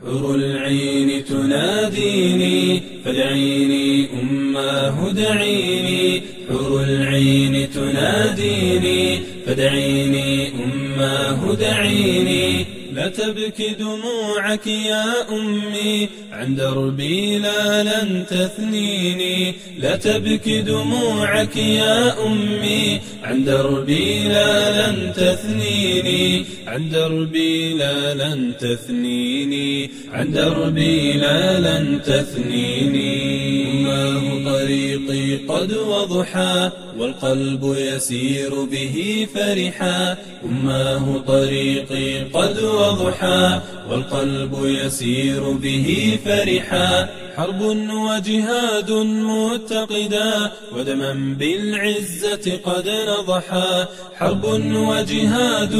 حور العين تناديني فادعيني أماه دعيني. حور العين تناديني فادعيني أماه دعيني. لا تبكي دموعك يا أمي عن دربي لا لن تثنيني. لا تبكي دموعك يا أمي عن دربي لا لن تثنيني. عن دربي لا لن تثنيني. عن دربي لا لن تثنيني. أماه طريقي قد وضحى والقلب يسير به فرحا. أماه طريقي قد وضحى والقلب يسير به فرحا. حرب وجهاد متقدا ودما بالعزة قد نضحا. حرب وجهاد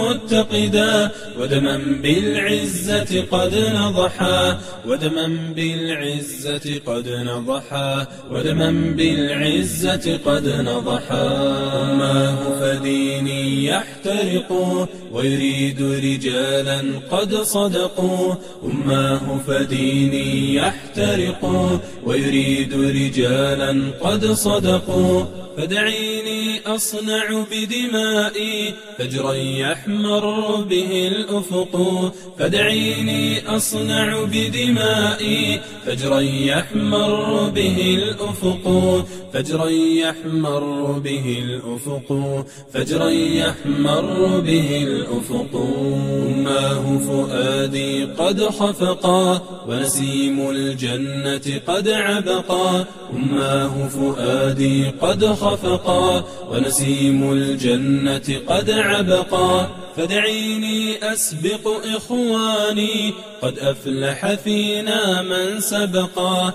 متقدا ودما بالعزة قد نضحا. ودما بالعزة قد نضحا. ودما بالعزة قد نضحا. أماه فديني يحترق ويريد رجالا قد صدقوا. أماه فديني يحترق ويريد رجالا قد صدقوا. فدعيني أصنع بدمائي فجرا يحمر به الأفق. فدعيني أصنع بدمائي فجرا يحمر به الأفق. فجرا يحمر به الأفق. فجرا يحمر به الأفق. أماه فؤادي قد خفقا ونسيم الجنة قد عبقا. أماه فؤادي قد خفقا ونسيم الجنة قد عبقا. فدعيني أسبق إخواني قد أفلح فينا من سبقا.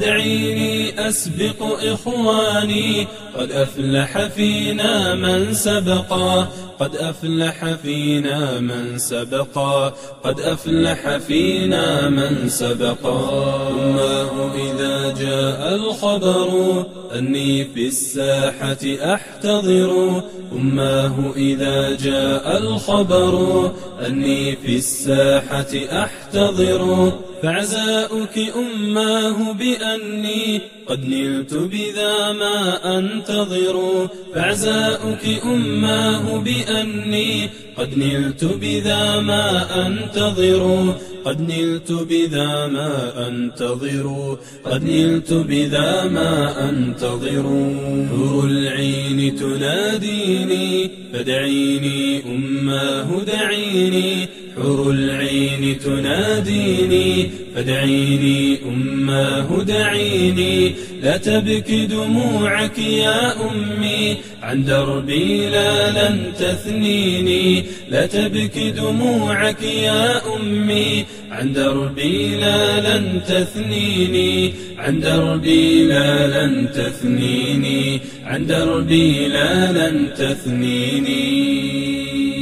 فدعيني أسبق إخواني قد أفلح فينا من سبقا. قد أفلح فينا من سبقا. قد أفلح فينا من سبقا. أماه إذا جاء الخبر أني في الساحة أحتضر. أماه إذا جاء الخبر أني في الساحة أحتضر. فعزاؤك أماه بأني قد نلت بذا ما أنتظر. فعزاؤك أماه بأني قد نلت بذا ما أنتظر. قد نلت بذا ما أنتظر. قد نلت بذا ما أنتظر. حور العين تناديني فادعيني أماه دعيني. حور العين تناديني فادعيني أماه دعيني. لا تبكي دموعك يا أمي عن دربي لا لن تثنيني. لا تبكي دموعك يا أمي عن دربي لا لن تثنيني. عن دربي لا لن تثنيني. عن دربي لا لن تثنيني.